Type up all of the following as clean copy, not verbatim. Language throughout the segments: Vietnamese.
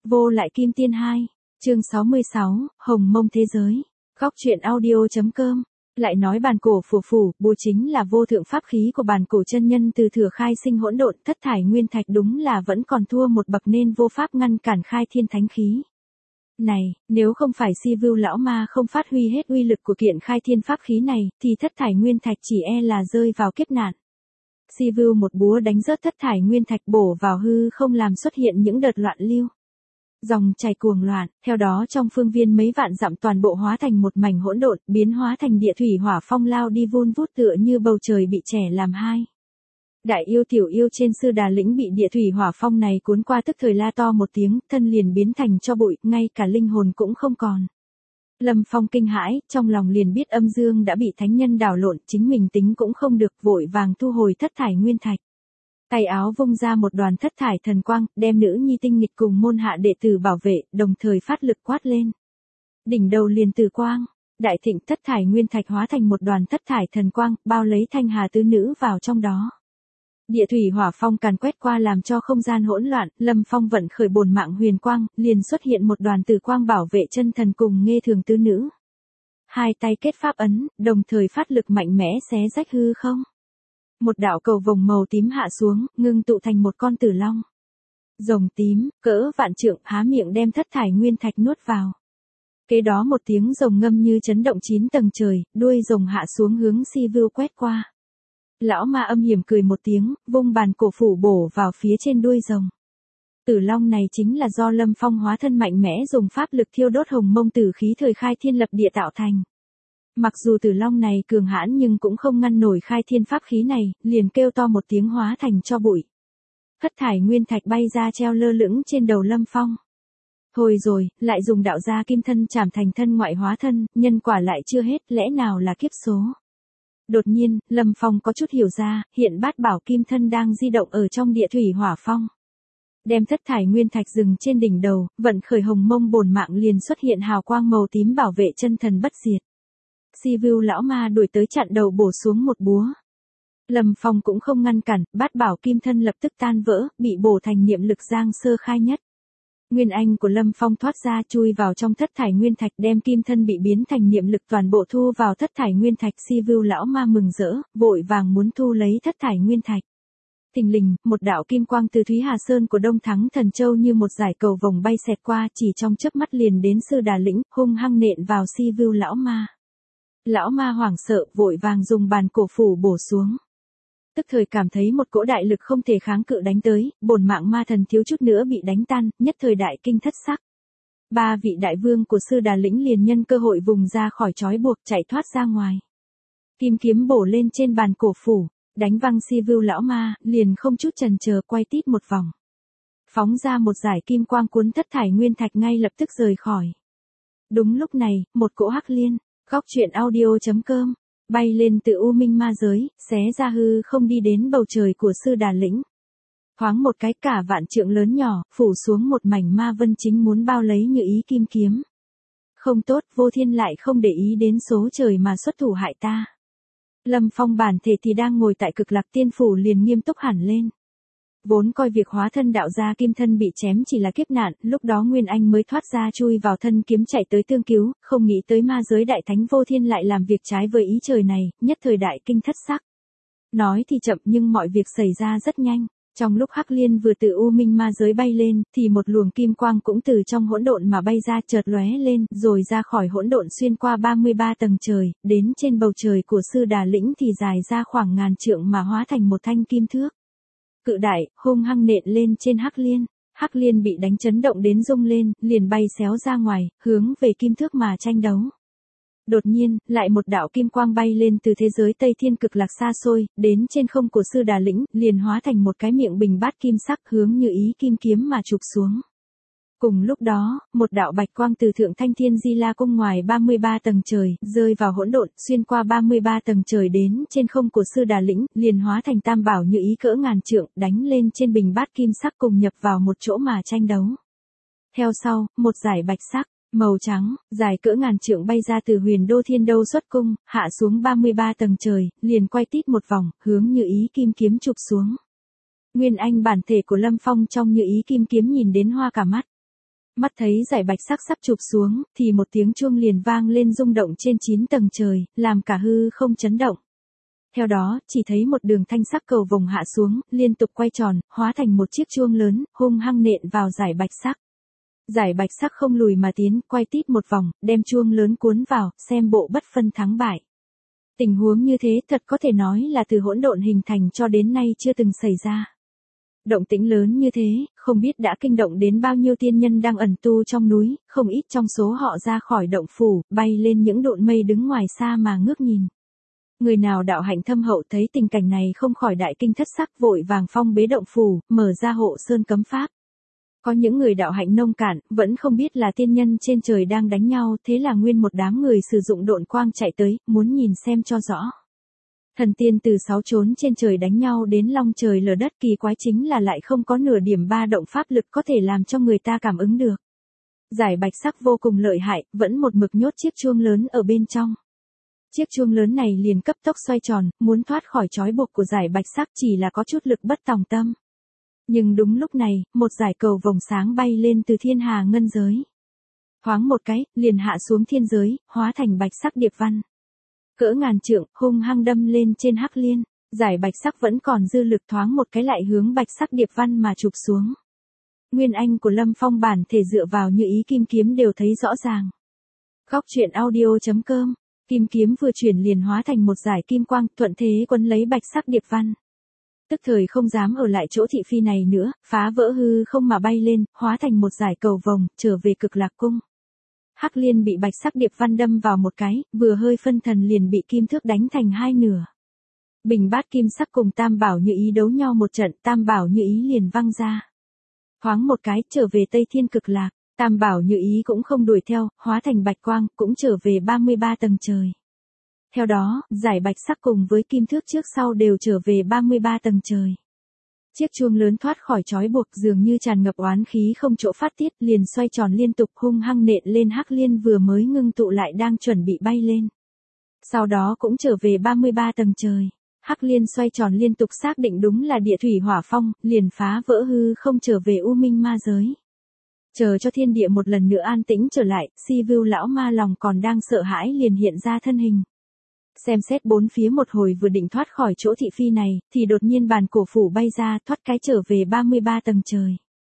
Vô lại kim tiên 2, chương 66, Hồng Mông Thế Giới, góc truyện audio.com. Lại nói bàn cổ phủ, bùa chính là vô thượng pháp khí của bàn cổ chân nhân từ thừa khai sinh hỗn độn, thất thải nguyên thạch đúng là vẫn còn thua một bậc nên vô pháp ngăn cản khai thiên thánh khí. Này, nếu không phải Si Vưu lão ma không phát huy hết uy lực của kiện khai thiên pháp khí này, thì thất thải nguyên thạch chỉ e là rơi vào kiếp nạn. Si Vưu một búa đánh rớt thất thải nguyên thạch bổ vào hư không làm xuất hiện những đợt loạn lưu. Dòng chảy cuồng loạn, theo đó trong phương viên mấy vạn dặm toàn bộ hóa thành một mảnh hỗn độn, biến hóa thành địa thủy hỏa phong lao đi vun vút tựa như bầu trời bị chẻ làm hai. Đại yêu tiểu yêu trên Sư Đà Lĩnh bị địa thủy hỏa phong này cuốn qua tức thời la to một tiếng, thân liền biến thành tro bụi, ngay cả linh hồn cũng không còn. Lâm Phong kinh hãi, trong lòng liền biết âm dương đã bị thánh nhân đảo lộn, chính mình tính cũng không được, vội vàng thu hồi thất thải nguyên thạch. Tay áo vung ra một đoàn thất thải thần quang, đem nữ nhi tinh nghịch cùng môn hạ đệ tử bảo vệ, đồng thời phát lực quát lên. Đỉnh đầu liền từ quang, đại thịnh thất thải nguyên thạch hóa thành một đoàn thất thải thần quang, bao lấy Thanh Hà tứ nữ vào trong đó. Địa thủy hỏa phong càn quét qua làm cho không gian hỗn loạn, Lâm Phong vận khởi bổn mạng huyền quang, liền xuất hiện một đoàn tử quang bảo vệ chân thần cùng Nghê Thường tứ nữ. Hai tay kết pháp ấn, đồng thời phát lực mạnh mẽ xé rách hư không. Một đạo cầu vồng màu tím hạ xuống, ngưng tụ thành một con tử long. Rồng tím, cỡ vạn trượng, há miệng đem thất thải nguyên thạch nuốt vào. Kế đó một tiếng rồng ngâm như chấn động 9 tầng trời, đuôi rồng hạ xuống hướng Si Vưu quét qua. Lão ma âm hiểm cười một tiếng, vung bàn cổ phủ bổ vào phía trên đuôi rồng. Tử long này chính là do Lâm Phong hóa thân mạnh mẽ dùng pháp lực thiêu đốt hồng mông tử khí thời khai thiên lập địa tạo thành. Mặc dù tử long này cường hãn nhưng cũng không ngăn nổi khai thiên pháp khí này, liền kêu to một tiếng hóa thành tro bụi. Thất thải nguyên thạch bay ra treo lơ lửng trên đầu Lâm Phong. Thôi rồi, lại dùng đạo gia kim thân trảm thành thân ngoại hóa thân, nhân quả lại chưa hết, lẽ nào là kiếp số. Đột nhiên, Lâm Phong có chút hiểu ra, hiện bát bảo kim thân đang di động ở trong địa thủy hỏa phong. Đem thất thải nguyên thạch dừng trên đỉnh đầu, vận khởi hồng mông bổn mạng liền xuất hiện hào quang màu tím bảo vệ chân thần bất diệt. Si Vưu lão ma đuổi tới chặn đầu bổ xuống một búa. Lâm Phong cũng không ngăn cản, bát bảo kim thân lập tức tan vỡ, bị bổ thành niệm lực giang sơ khai nhất. Nguyên anh của Lâm Phong thoát ra chui vào trong thất thải nguyên thạch, đem kim thân bị biến thành niệm lực toàn bộ thu vào thất thải nguyên thạch. Si Vưu lão ma mừng rỡ, vội vàng muốn thu lấy thất thải nguyên thạch. Thình lình, một đạo kim quang từ Thúy Hà Sơn của Đông Thắng Thần Châu như một dải cầu vồng bay xẹt qua, chỉ trong chớp mắt liền đến Sư Đà Lĩnh, hung hăng nện vào Si Vưu lão ma. Lão ma hoảng sợ, vội vàng dùng bàn cổ phủ bổ xuống. Tức thời cảm thấy một cỗ đại lực không thể kháng cự đánh tới, bổn mạng ma thần thiếu chút nữa bị đánh tan, nhất thời đại kinh thất sắc. Ba vị đại vương của Sư Đà Lĩnh liền nhân cơ hội vùng ra khỏi trói buộc, chạy thoát ra ngoài. Kim kiếm bổ lên trên bàn cổ phủ, đánh văng Si Vưu lão ma, liền không chút chần chờ quay tít một vòng. Phóng ra một dải kim quang cuốn thất thải nguyên thạch ngay lập tức rời khỏi. Đúng lúc này, một cỗ hắc liên, góc truyện audio.com, bay lên từ u minh ma giới, xé ra hư không đi đến bầu trời của Sư Đà Lĩnh. Thoáng một cái cả vạn trượng lớn nhỏ, phủ xuống một mảnh ma vân chính muốn bao lấy Như Ý kim kiếm. Không tốt, Vô Thiên lại không để ý đến số trời mà xuất thủ hại ta. Lâm Phong bản thể thì đang ngồi tại Cực Lạc Tiên phủ liền nghiêm túc hẳn lên. Vốn coi việc hóa thân đạo gia kim thân bị chém chỉ là kiếp nạn, lúc đó Nguyên Anh mới thoát ra chui vào thân kiếm chạy tới tương cứu, không nghĩ tới ma giới đại thánh Vô Thiên lại làm việc trái với ý trời này, nhất thời đại kinh thất sắc. Nói thì chậm nhưng mọi việc xảy ra rất nhanh. Trong lúc hắc liên vừa từ u minh ma giới bay lên, thì một luồng kim quang cũng từ trong hỗn độn mà bay ra chợt lóe lên, rồi ra khỏi hỗn độn xuyên qua 33 tầng trời, đến trên bầu trời của Sư Đà Lĩnh thì dài ra khoảng ngàn trượng mà hóa thành một thanh kim thước. Cự đại, hung hăng nện lên trên hắc liên bị đánh chấn động đến rung lên, liền bay xéo ra ngoài, hướng về kim thước mà tranh đấu. Đột nhiên, lại một đạo kim quang bay lên từ thế giới Tây Thiên cực lạc xa xôi, đến trên không của Sư Đà Lĩnh, liền hóa thành một cái miệng bình bát kim sắc hướng Như Ý kim kiếm mà chụp xuống. Cùng lúc đó, một đạo bạch quang từ Thượng Thanh Thiên Di La Cung ngoài 33 tầng trời, rơi vào hỗn độn, xuyên qua 33 tầng trời đến trên không của Sư Đà Lĩnh, liền hóa thành tam bảo Như Ý cỡ ngàn trượng, đánh lên trên bình bát kim sắc cùng nhập vào một chỗ mà tranh đấu. Theo sau, một dải bạch sắc, màu trắng, dài cỡ ngàn trượng bay ra từ Huyền Đô Thiên Đô xuất cung, hạ xuống 33 tầng trời, liền quay tít một vòng, hướng Như Ý kim kiếm chụp xuống. Nguyên anh bản thể của Lâm Phong trong Như Ý kim kiếm nhìn đến hoa cả mắt. Mắt thấy giải bạch sắc sắp chụp xuống, thì một tiếng chuông liền vang lên rung động trên 9 tầng trời, làm cả hư không chấn động. Theo đó, chỉ thấy một đường thanh sắc cầu vồng hạ xuống, liên tục quay tròn, hóa thành một chiếc chuông lớn, hung hăng nện vào giải bạch sắc. Giải bạch sắc không lùi mà tiến, quay tít một vòng, đem chuông lớn cuốn vào, xem bộ bất phân thắng bại. Tình huống như thế thật có thể nói là từ hỗn độn hình thành cho đến nay chưa từng xảy ra. Động tĩnh lớn như thế, không biết đã kinh động đến bao nhiêu tiên nhân đang ẩn tu trong núi, không ít trong số họ ra khỏi động phủ, bay lên những độn mây đứng ngoài xa mà ngước nhìn. Người nào đạo hạnh thâm hậu thấy tình cảnh này không khỏi đại kinh thất sắc, vội vàng phong bế động phủ, mở ra hộ sơn cấm pháp. Có những người đạo hạnh nông cạn, vẫn không biết là tiên nhân trên trời đang đánh nhau, thế là nguyên một đám người sử dụng độn quang chạy tới, muốn nhìn xem cho rõ. Thần tiên từ 6 chốn trên trời đánh nhau đến long trời lở đất, kỳ quái chính là lại không có nửa điểm ba động pháp lực có thể làm cho người ta cảm ứng được. Giải bạch sắc vô cùng lợi hại, vẫn một mực nhốt chiếc chuông lớn ở bên trong. Chiếc chuông lớn này liền cấp tốc xoay tròn, muốn thoát khỏi trói buộc của giải bạch sắc, chỉ là có chút lực bất tòng tâm. Nhưng đúng lúc này, một dải cầu vồng sáng bay lên từ thiên hà ngân giới. Thoáng một cái, liền hạ xuống thiên giới, hóa thành bạch sắc điệp văn. Cỡ ngàn trượng, hung hăng đâm lên trên Hắc Liên, giải bạch sắc vẫn còn dư lực, thoáng một cái lại hướng bạch sắc điệp văn mà chụp xuống. Nguyên anh của Lâm Phong bản thể dựa vào như ý kim kiếm đều thấy rõ ràng. Góc truyện audio.com, kim kiếm vừa chuyển liền hóa thành một dải kim quang, thuận thế quấn lấy bạch sắc điệp văn. Tức thời không dám ở lại chỗ thị phi này nữa, phá vỡ hư không mà bay lên, hóa thành một dải cầu vồng, trở về Cực Lạc cung. Hắc Liên bị bạch sắc điệp văn đâm vào một cái, vừa hơi phân thần liền bị kim thước đánh thành hai nửa. Bình bát kim sắc cùng tam bảo như ý đấu nhau một trận, tam bảo như ý liền văng ra. Thoáng một cái, trở về Tây Thiên Cực Lạc, tam bảo như ý cũng không đuổi theo, hóa thành bạch quang, cũng trở về 33 tầng trời. Theo đó, giải bạch sắc cùng với kim thước trước sau đều trở về 33 tầng trời. Chiếc chuông lớn thoát khỏi trói buộc, dường như tràn ngập oán khí không chỗ phát tiết, liền xoay tròn liên tục, hung hăng nện lên Hắc Liên vừa mới ngưng tụ lại đang chuẩn bị bay lên. Sau đó cũng trở về 33 tầng trời. Hắc Liên xoay tròn liên tục xác định đúng là địa thủy hỏa phong, liền phá vỡ hư không trở về U Minh ma giới. Chờ cho thiên địa một lần nữa an tĩnh trở lại, Si Vưu lão ma lòng còn đang sợ hãi liền hiện ra thân hình. Xem xét bốn phía một hồi vừa định thoát khỏi chỗ thị phi này, thì đột nhiên bàn cổ phủ bay ra, thoát cái trở về 33 tầng trời.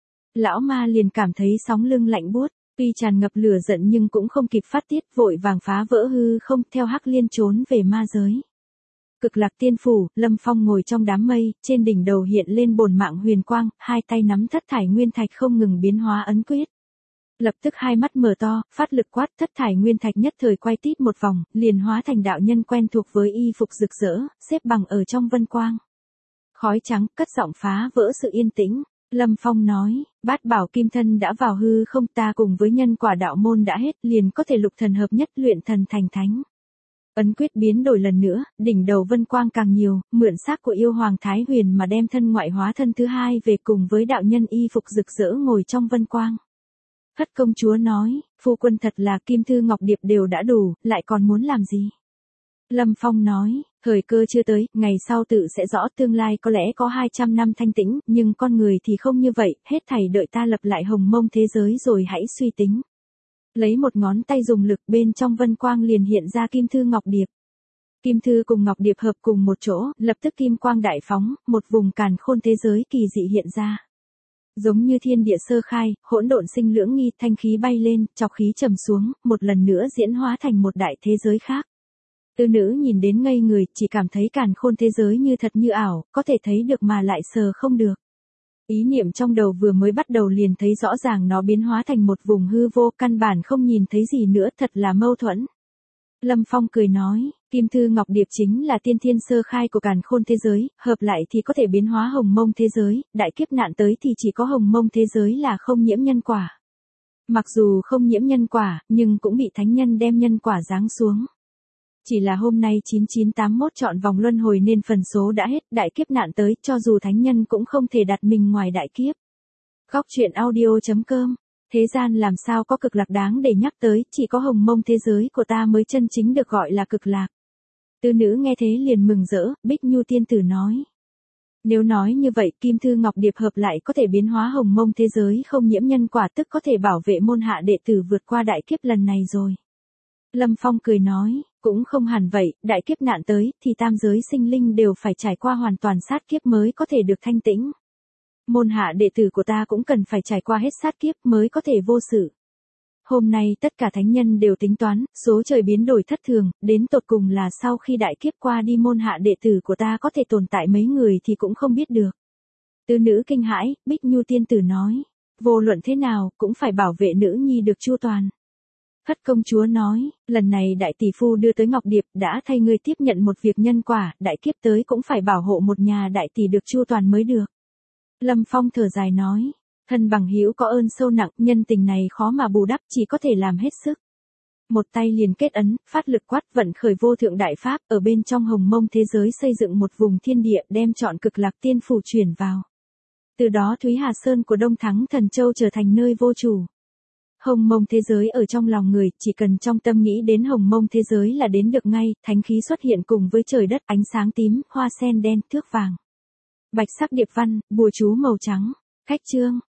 Lão ma liền cảm thấy sóng lưng lạnh buốt, tuy tràn ngập lửa giận nhưng cũng không kịp phát tiết, vội vàng phá vỡ hư không, theo Hắc Liên trốn về ma giới. Cực Lạc tiên phủ, Lâm Phong ngồi trong đám mây, trên đỉnh đầu hiện lên bổn mạng huyền quang, hai tay nắm thất thải nguyên thạch không ngừng biến hóa ấn quyết. Lập tức hai mắt mở to, phát lực quát, thất thải nguyên thạch nhất thời quay tít một vòng, liền hóa thành đạo nhân quen thuộc với y phục rực rỡ, xếp bằng ở trong vân quang. Khói trắng, cất giọng phá vỡ sự yên tĩnh. Lâm Phong nói, bát bảo kim thân đã vào hư không, ta cùng với nhân quả đạo môn đã hết, liền có thể lục thần hợp nhất, luyện thần thành thánh. Ấn quyết biến đổi lần nữa, đỉnh đầu vân quang càng nhiều, mượn xác của yêu hoàng Thái Huyền mà đem thân ngoại hóa thân thứ hai về cùng với đạo nhân y phục rực rỡ ngồi trong vân quang. Hất công chúa nói, phu quân thật là kim thư ngọc điệp đều đã đủ, lại còn muốn làm gì? Lâm Phong nói, thời cơ chưa tới, ngày sau tự sẽ rõ, tương lai có lẽ có 200 năm thanh tĩnh, nhưng con người thì không như vậy, hết thảy đợi ta lập lại hồng mông thế giới rồi hãy suy tính. Lấy một ngón tay dùng lực, bên trong vân quang liền hiện ra kim thư ngọc điệp. Kim thư cùng ngọc điệp hợp cùng một chỗ, lập tức kim quang đại phóng, một vùng càn khôn thế giới kỳ dị hiện ra. Giống như thiên địa sơ khai, hỗn độn sinh lưỡng nghi, thanh khí bay lên, trọc khí trầm xuống, một lần nữa diễn hóa thành một đại thế giới khác. Tư nữ nhìn đến ngây người, chỉ cảm thấy càn khôn thế giới như thật như ảo, có thể thấy được mà lại sờ không được. Ý niệm trong đầu vừa mới bắt đầu liền thấy rõ ràng nó biến hóa thành một vùng hư vô, căn bản không nhìn thấy gì nữa, thật là mâu thuẫn. Lâm Phong cười nói, kim thư ngọc điệp chính là tiên thiên sơ khai của càn khôn thế giới, hợp lại thì có thể biến hóa hồng mông thế giới, đại kiếp nạn tới thì chỉ có hồng mông thế giới là không nhiễm nhân quả. Mặc dù không nhiễm nhân quả, nhưng cũng bị thánh nhân đem nhân quả giáng xuống. Chỉ là hôm nay 9981 chọn vòng luân hồi nên phần số đã hết, đại kiếp nạn tới, cho dù thánh nhân cũng không thể đặt mình ngoài đại kiếp. Góc truyện audio.com, thế gian làm sao có cực lạc đáng để nhắc tới, chỉ có hồng mông thế giới của ta mới chân chính được gọi là cực lạc. Tư nữ nghe thế liền mừng rỡ, Bích Nhu tiên tử nói. Nếu nói như vậy, kim thư ngọc điệp hợp lại có thể biến hóa hồng mông thế giới không nhiễm nhân quả, tức có thể bảo vệ môn hạ đệ tử vượt qua đại kiếp lần này rồi. Lâm Phong cười nói, cũng không hẳn vậy, đại kiếp nạn tới, thì tam giới sinh linh đều phải trải qua hoàn toàn sát kiếp mới có thể được thanh tĩnh. Môn hạ đệ tử của ta cũng cần phải trải qua hết sát kiếp mới có thể vô sự. Hôm nay tất cả thánh nhân đều tính toán, số trời biến đổi thất thường, đến tột cùng là sau khi đại kiếp qua đi môn hạ đệ tử của ta có thể tồn tại mấy người thì cũng không biết được. Tứ nữ kinh hãi, Bích Nhu tiên tử nói, vô luận thế nào cũng phải bảo vệ nữ nhi được chu toàn. Hất công chúa nói, lần này đại tỷ phu đưa tới Ngọc Điệp đã thay ngươi tiếp nhận một việc nhân quả, đại kiếp tới cũng phải bảo hộ một nhà đại tỷ được chu toàn mới được. Lâm Phong thở dài nói, thân bằng hữu có ơn sâu nặng, nhân tình này khó mà bù đắp, chỉ có thể làm hết sức. Một tay liền kết ấn, phát lực quát vận khởi vô thượng đại pháp, ở bên trong hồng mông thế giới xây dựng một vùng thiên địa, đem chọn cực lạc tiên phủ chuyển vào. Từ đó Thúy Hà Sơn của Đông Thắng Thần Châu trở thành nơi vô chủ. Hồng mông thế giới ở trong lòng người, chỉ cần trong tâm nghĩ đến hồng mông thế giới là đến được ngay, thánh khí xuất hiện cùng với trời đất, ánh sáng tím, hoa sen đen, thước vàng. Bạch sắc điệp văn, bùa chú màu trắng. Khách chương.